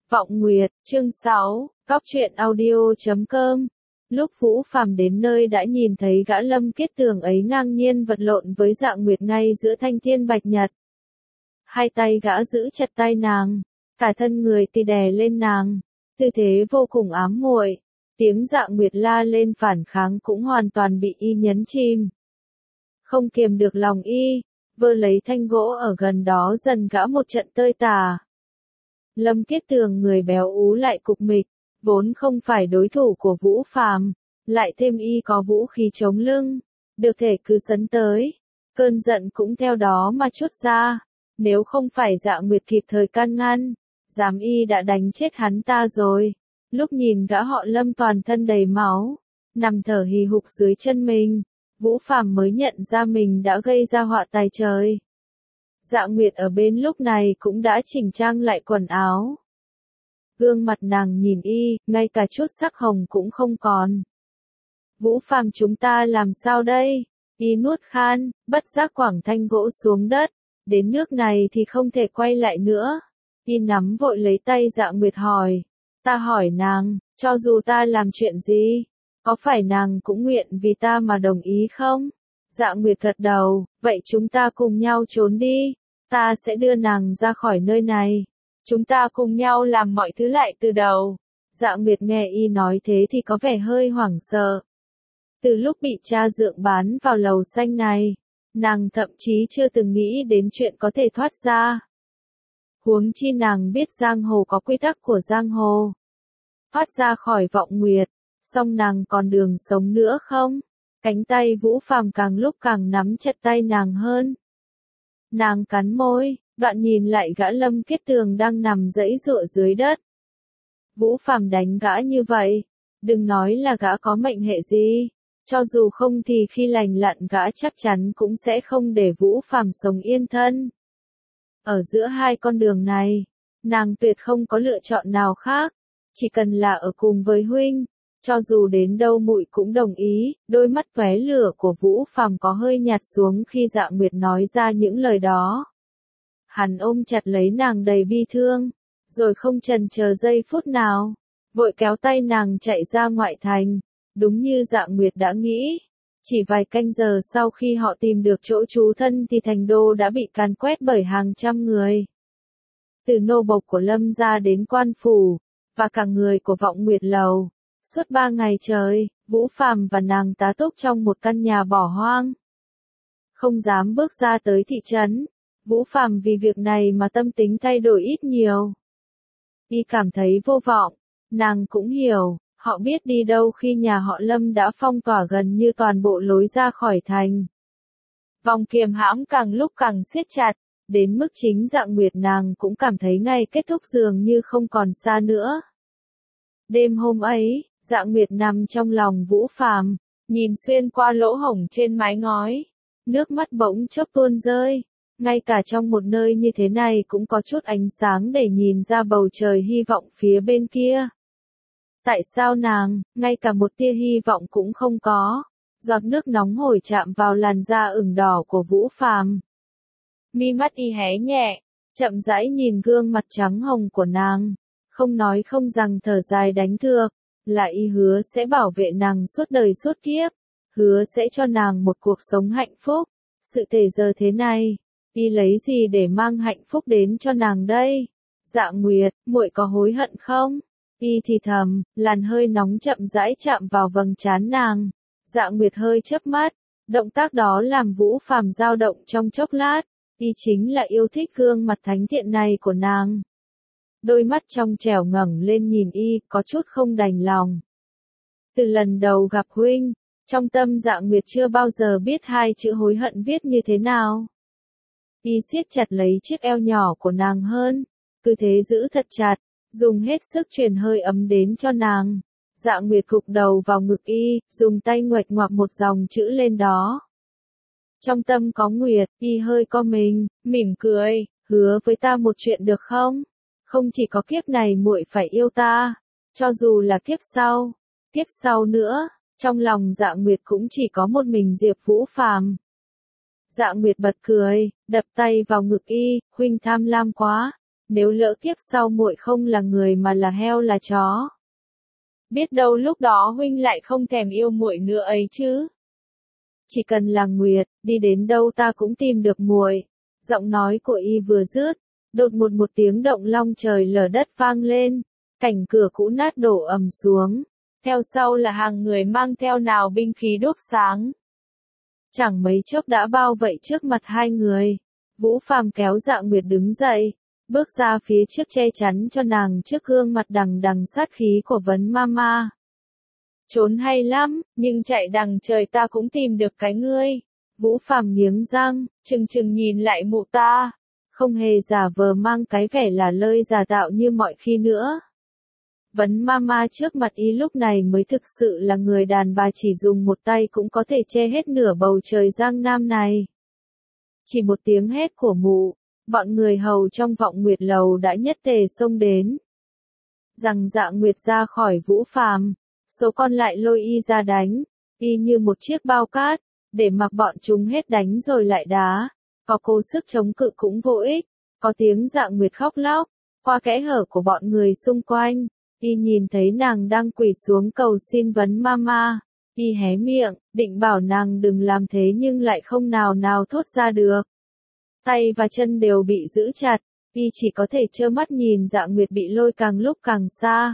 Vọng Nguyệt, chương 6, Cóc truyện audio.com. Lúc Vũ Phàm đến nơi đã nhìn thấy gã Lâm Kiết Tường ấy ngang nhiên vật lộn với Dạ Nguyệt ngay giữa thanh thiên bạch nhật. Hai tay gã giữ chặt tay nàng, cả thân người thì đè lên nàng, tư thế vô cùng ám muội. Tiếng Dạ Nguyệt la lên phản kháng cũng hoàn toàn bị y nhấn chìm. Không kiềm được lòng y, vơ lấy thanh gỗ ở gần đó dần gã một trận tơi tả. Lâm Kiết Tường người béo ú lại cục mịch, vốn không phải đối thủ của Vũ Phàm, lại thêm y có vũ khí chống lưng, được thể cứ sấn tới, cơn giận cũng theo đó mà trút ra. Nếu không phải Dạ Nguyệt kịp thời can ngăn, dám y đã đánh chết hắn ta rồi. Lúc nhìn gã họ Lâm toàn thân đầy máu, nằm thở hì hục dưới chân mình, Vũ Phàm mới nhận ra mình đã gây ra họa tài trời. Dạ Nguyệt ở bên lúc này cũng đã chỉnh trang lại quần áo. Gương mặt nàng nhìn y, ngay cả chút sắc hồng cũng không còn. Vũ Phàm, chúng ta làm sao đây? Y nuốt khan, bất giác quẳng thanh gỗ xuống đất. Đến nước này thì không thể quay lại nữa. Y nắm vội lấy tay Dạ Nguyệt hỏi. Ta hỏi nàng, cho dù ta làm chuyện gì, có phải nàng cũng nguyện vì ta mà đồng ý không? Dạ Nguyệt gật đầu, vậy chúng ta cùng nhau trốn đi. Ta sẽ đưa nàng ra khỏi nơi này. Chúng ta cùng nhau làm mọi thứ lại từ đầu. Dạ Nguyệt nghe y nói thế thì có vẻ hơi hoảng sợ. Từ lúc bị cha dượng bán vào lầu xanh này, nàng thậm chí chưa từng nghĩ đến chuyện có thể thoát ra. Huống chi nàng biết giang hồ có quy tắc của giang hồ. Thoát ra khỏi Vọng Nguyệt, song nàng còn đường sống nữa không? Cánh tay Vũ Phàm càng lúc càng nắm chặt tay nàng hơn. Nàng cắn môi, đoạn nhìn lại gã Lâm Kiết Tường đang nằm giãy giụa dưới đất. Vũ Phàm đánh gã như vậy, đừng nói là gã có mệnh hệ gì, cho dù không thì khi lành lặn gã chắc chắn cũng sẽ không để Vũ Phàm sống yên thân. Ở giữa hai con đường này, nàng tuyệt không có lựa chọn nào khác, chỉ cần là ở cùng với huynh, cho dù đến đâu muội cũng đồng ý. Đôi mắt tóe lửa của Vũ Phàm có hơi nhạt xuống khi Dạ Nguyệt nói ra những lời đó. Hắn ôm chặt lấy nàng đầy bi thương, rồi không chần chờ giây phút nào, vội kéo tay nàng chạy ra ngoại thành. Đúng như Dạ Nguyệt đã nghĩ, chỉ vài canh giờ sau khi họ tìm được chỗ trú thân thì thành đô đã bị càn quét bởi hàng trăm người. Từ nô bộc của Lâm gia đến quan phủ, và cả người của Vọng Nguyệt lầu. Suốt 3 ngày trời, Vũ Phàm và nàng tá túc trong một căn nhà bỏ hoang. Không dám bước ra tới thị trấn, Vũ Phàm vì việc này mà tâm tính thay đổi ít nhiều. Y cảm thấy vô vọng, nàng cũng hiểu, họ biết đi đâu khi nhà họ Lâm đã phong tỏa gần như toàn bộ lối ra khỏi thành. Vòng kiềm hãm càng lúc càng siết chặt, đến mức chính Dạ Nguyệt nàng cũng cảm thấy ngày kết thúc dường như không còn xa nữa. Đêm hôm ấy, Dạ Nguyệt nằm trong lòng Vũ Phàm, nhìn xuyên qua lỗ hổng trên mái ngói, nước mắt bỗng chốc tuôn rơi. Ngay cả trong một nơi như thế này cũng có chút ánh sáng để nhìn ra bầu trời hy vọng phía bên kia. Tại sao nàng, ngay cả một tia hy vọng cũng không có? Giọt nước nóng hổi chạm vào làn da ửng đỏ của Vũ Phàm. Mi mắt y hé nhẹ, chậm rãi nhìn gương mặt trắng hồng của nàng, không nói không rằng thở dài đánh thược, là y hứa sẽ bảo vệ nàng suốt đời suốt kiếp, hứa sẽ cho nàng một cuộc sống hạnh phúc. Sự thể giờ thế này, y lấy gì để mang hạnh phúc đến cho nàng đây? Dạ Nguyệt, muội có hối hận không? Y thì thầm, làn hơi nóng chậm rãi chạm vào vầng trán nàng. Dạ Nguyệt hơi chớp mắt, động tác đó làm Vũ Phàm dao động trong chốc lát. Y chính là yêu thích gương mặt thánh thiện này của nàng. Đôi mắt trong trẻo ngẩng lên nhìn y, có chút không đành lòng. Từ lần đầu gặp huynh, trong tâm Dạ Nguyệt chưa bao giờ biết hai chữ hối hận viết như thế nào. Y siết chặt lấy chiếc eo nhỏ của nàng hơn, cứ thế giữ thật chặt, dùng hết sức truyền hơi ấm đến cho nàng. Dạ Nguyệt gục đầu vào ngực y, dùng tay nguệch ngoạc một dòng chữ lên đó. Trong tâm có Nguyệt, y hơi co mình, mỉm cười, hứa với ta một chuyện được không? Không chỉ có kiếp này muội phải yêu ta, cho dù là kiếp sau nữa, trong lòng Dạ Nguyệt cũng chỉ có một mình Diệp Vũ Phàm. Dạ Nguyệt bật cười, đập tay vào ngực y, huynh tham lam quá, nếu lỡ kiếp sau muội không là người mà là heo là chó. Biết đâu lúc đó huynh lại không thèm yêu muội nữa ấy chứ. Chỉ cần là Nguyệt, đi đến đâu ta cũng tìm được muội. Giọng nói của y vừa dứt, đột ngột một tiếng động long trời lở đất vang lên, cảnh cửa cũ nát đổ ầm xuống, theo sau là hàng người mang theo nào binh khí đốt sáng. Chẳng mấy chốc đã bao vây trước mặt hai người. Vũ Phàm kéo Dạ Nguyệt đứng dậy, bước ra phía trước che chắn cho nàng trước gương mặt đằng đằng sát khí của Vấn Mama. Trốn hay lắm, nhưng chạy đằng trời ta cũng tìm được cái ngươi. Vũ Phàm nghiến răng, chừng chừng nhìn lại mụ ta, không hề giả vờ mang cái vẻ là lơi giả tạo như mọi khi nữa. Vấn Mama trước mặt y lúc này mới thực sự là người đàn bà chỉ dùng một tay cũng có thể che hết nửa bầu trời Giang Nam này. Chỉ một tiếng hét của mụ, bọn người hầu trong Vọng Nguyệt lầu đã nhất tề xông đến. Rằng Dạ Nguyệt ra khỏi Vũ Phàm, số còn lại lôi y ra đánh, y như một chiếc bao cát, để mặc bọn chúng hết đánh rồi lại đá, có cố sức chống cự cũng vô ích, có tiếng Dạ Nguyệt khóc lóc, qua kẽ hở của bọn người xung quanh, y nhìn thấy nàng đang quỳ xuống cầu xin Vấn Mama, y hé miệng, định bảo nàng đừng làm thế nhưng lại không nào nào thốt ra được. Tay và chân đều bị giữ chặt, y chỉ có thể trơ mắt nhìn Dạ Nguyệt bị lôi càng lúc càng xa.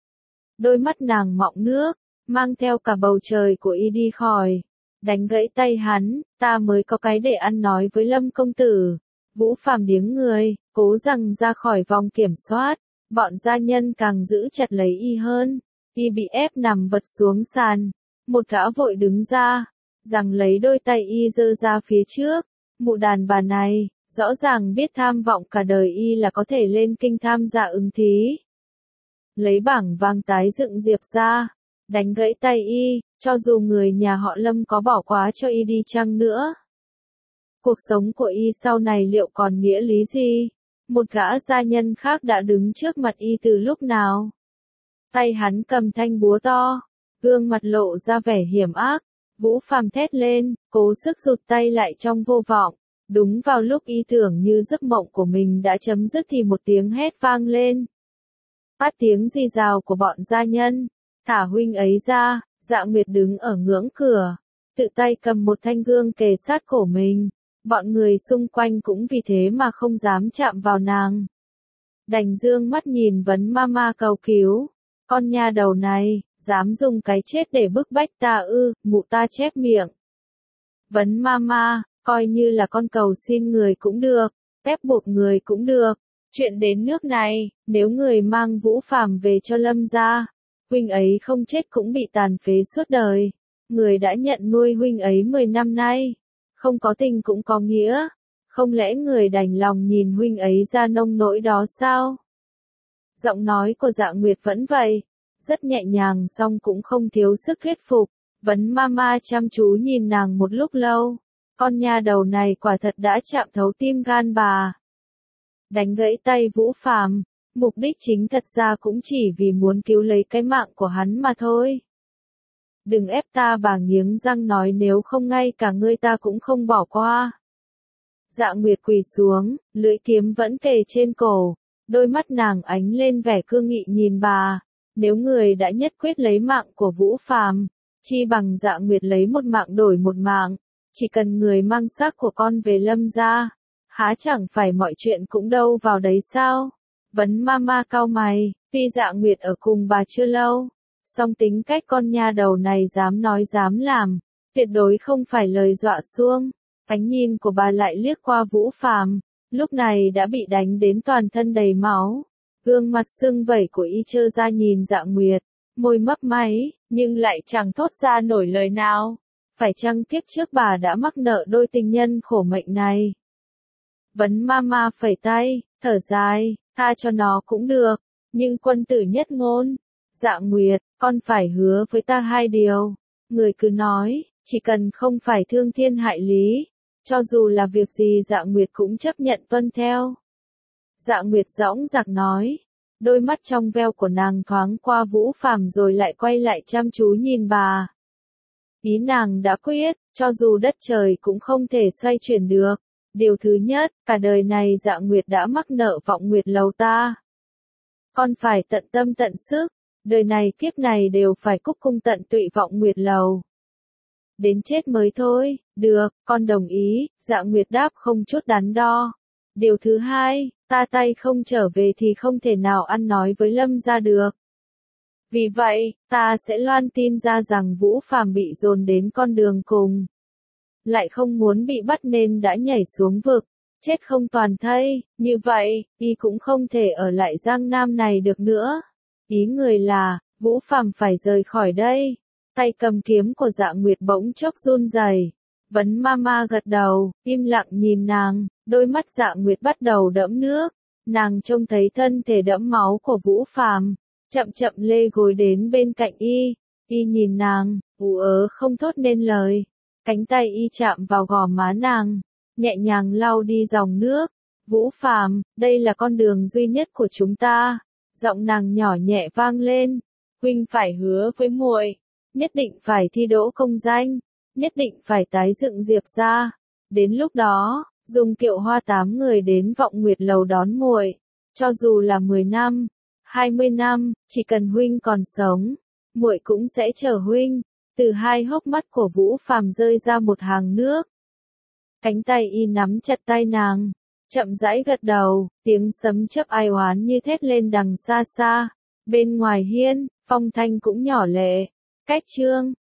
Đôi mắt nàng mọng nước, mang theo cả bầu trời của y đi khỏi. Đánh gãy tay hắn, ta mới có cái để ăn nói với Lâm công tử. Vũ Phàm điếng người, cố rằng ra khỏi vòng kiểm soát, bọn gia nhân càng giữ chặt lấy y hơn. Y bị ép nằm vật xuống sàn, một gã vội đứng ra, rằng lấy đôi tay y giơ ra phía trước. Mụ đàn bà này, rõ ràng biết tham vọng cả đời y là có thể lên kinh tham gia ứng thí. Lấy bảng vàng tái dựng diệp ra, đánh gãy tay y, cho dù người nhà họ Lâm có bỏ quá cho y đi chăng nữa. Cuộc sống của y sau này liệu còn nghĩa lý gì? Một gã gia nhân khác đã đứng trước mặt y từ lúc nào? Tay hắn cầm thanh búa to, gương mặt lộ ra vẻ hiểm ác. Vũ Phàm thét lên, cố sức rụt tay lại trong vô vọng. Đúng vào lúc y tưởng như giấc mộng của mình đã chấm dứt thì một tiếng hét vang lên. Phát tiếng rì rào của bọn gia nhân, thả huynh ấy ra. Dạ Nguyệt đứng ở ngưỡng cửa, tự tay cầm một thanh gương kề sát cổ mình. Bọn người xung quanh cũng vì thế mà không dám chạm vào nàng. Đành dương mắt nhìn Vấn Mama cầu cứu. Con nha đầu này, dám dùng cái chết để bức bách ta ư? Mụ ta chép miệng. Vấn Mama, coi như là con cầu xin người cũng được, ép buộc người cũng được. Chuyện đến nước này, nếu người mang Vũ Phàm về cho Lâm gia, huynh ấy không chết cũng bị tàn phế suốt đời. Người đã nhận nuôi huynh ấy 10 năm nay, không có tình cũng có nghĩa, không lẽ người đành lòng nhìn huynh ấy ra nông nỗi đó sao? Giọng nói của Dạ Nguyệt vẫn vậy, rất nhẹ nhàng song cũng không thiếu sức thuyết phục. Vấn Mama chăm chú nhìn nàng một lúc lâu, con nha đầu này quả thật đã chạm thấu tim gan bà. Đánh gãy tay Vũ Phàm, mục đích chính thật ra cũng chỉ vì muốn cứu lấy cái mạng của hắn mà thôi. Đừng ép ta, bà nghiến răng nói, nếu không ngay cả ngươi ta cũng không bỏ qua. Dạ Nguyệt quỳ xuống, lưỡi kiếm vẫn kề trên cổ, đôi mắt nàng ánh lên vẻ cương nghị nhìn bà. Nếu người đã nhất quyết lấy mạng của Vũ Phàm, chi bằng Dạ Nguyệt lấy một mạng đổi một mạng, chỉ cần người mang xác của con về Lâm gia, há chẳng phải mọi chuyện cũng đâu vào đấy sao? Vấn Mama cau mày, tuy Dạ Nguyệt ở cùng bà chưa lâu, song tính cách con nha đầu này dám nói dám làm, tuyệt đối không phải lời dọa xuông. Ánh nhìn của bà lại liếc qua Vũ Phàm, lúc này đã bị đánh đến toàn thân đầy máu. Gương mặt sưng vẩy của y trơ ra nhìn Dạ Nguyệt, môi mấp máy, nhưng lại chẳng thốt ra nổi lời nào. Phải chăng kiếp trước bà đã mắc nợ đôi tình nhân khổ mệnh này? Vấn Mama phẩy tay, thở dài, tha cho nó cũng được, nhưng quân tử nhất ngôn. Dạ Nguyệt, con phải hứa với ta 2 điều. Người cứ nói, chỉ cần không phải thương thiên hại lý, cho dù là việc gì Dạ Nguyệt cũng chấp nhận tuân theo. Dạ Nguyệt dõng dạc nói, đôi mắt trong veo của nàng thoáng qua Vũ Phàm rồi lại quay lại chăm chú nhìn bà. Ý nàng đã quyết, cho dù đất trời cũng không thể xoay chuyển được, Điều thứ nhất, cả đời này Dạ Nguyệt đã mắc nợ Vọng Nguyệt Lầu ta. Con phải tận tâm tận sức, đời này kiếp này đều phải cúc cung tận tụy Vọng Nguyệt Lầu. Đến chết mới thôi, được, con đồng ý, Dạ Nguyệt đáp không chút đắn đo. Điều thứ hai, ta tay không trở về thì không thể nào ăn nói với Lâm gia được. Vì vậy, ta sẽ loan tin ra rằng Vũ Phàm bị dồn đến con đường cùng. Lại không muốn bị bắt nên đã nhảy xuống vực, chết không toàn thây, như vậy, y cũng không thể ở lại Giang Nam này được nữa. Ý người là, Vũ Phàm phải rời khỏi đây. Tay cầm kiếm của Dạ Nguyệt bỗng chốc run rẩy. Vấn Mama gật đầu, im lặng nhìn nàng, đôi mắt Dạ Nguyệt bắt đầu đẫm nước. Nàng trông thấy thân thể đẫm máu của Vũ Phàm, chậm chậm lê gối đến bên cạnh y. Y nhìn nàng, ú ớ không thốt nên lời. Cánh tay y chạm vào gò má nàng, nhẹ nhàng lau đi dòng nước. Vũ Phàm, đây là con đường duy nhất của chúng ta. Giọng nàng nhỏ nhẹ vang lên. Huynh phải hứa với muội, nhất định phải thi đỗ công danh, nhất định phải tái dựng Diệp gia. Đến lúc đó, dùng kiệu hoa 8 người đến Vọng Nguyệt Lầu đón muội. Cho dù là 10 năm, 20 năm, chỉ cần huynh còn sống, muội cũng sẽ chờ huynh. Từ hai hốc mắt của Vũ Phàm rơi ra một hàng nước. Cánh tay y nắm chặt tay nàng, chậm rãi gật đầu, tiếng sấm chớp ai oán như thét lên đằng xa xa. Bên ngoài hiên, phong thanh cũng nhỏ lệ. Cách chương